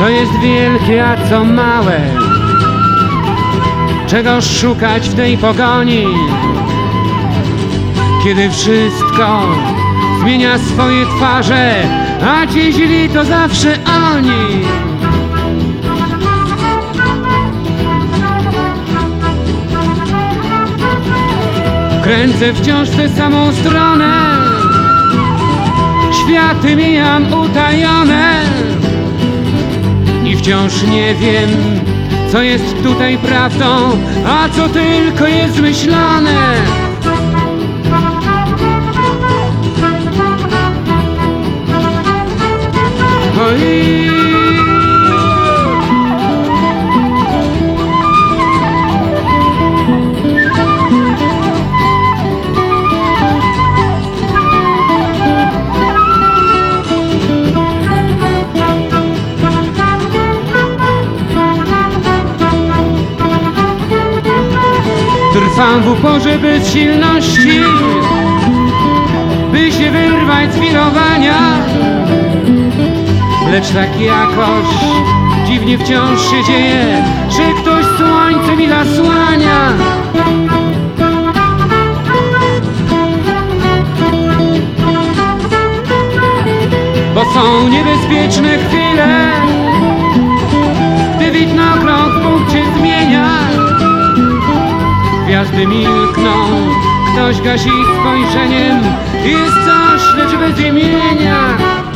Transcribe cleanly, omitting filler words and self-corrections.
Co jest wielkie, a co małe, czego szukać w tej pogoni, kiedy wszystko zmienia swoje twarze, a ci źli to zawsze oni. Kręcę wciąż tę samą stronę, światy mijam utajone i wciąż nie wiem, co jest tutaj prawdą, a co tylko jest myślane. Oj. Trwam w uporze bezsilności, by się wyrwać z wirowania, lecz tak jakoś dziwnie wciąż się dzieje, że ktoś słońce mi zasłania. Bo są niebezpieczne chwile, gdy widnokrąg w punkcie zmienia. Gwiazdy milkną, ktoś gasi spojrzeniem, jest coś, lecz bez imienia.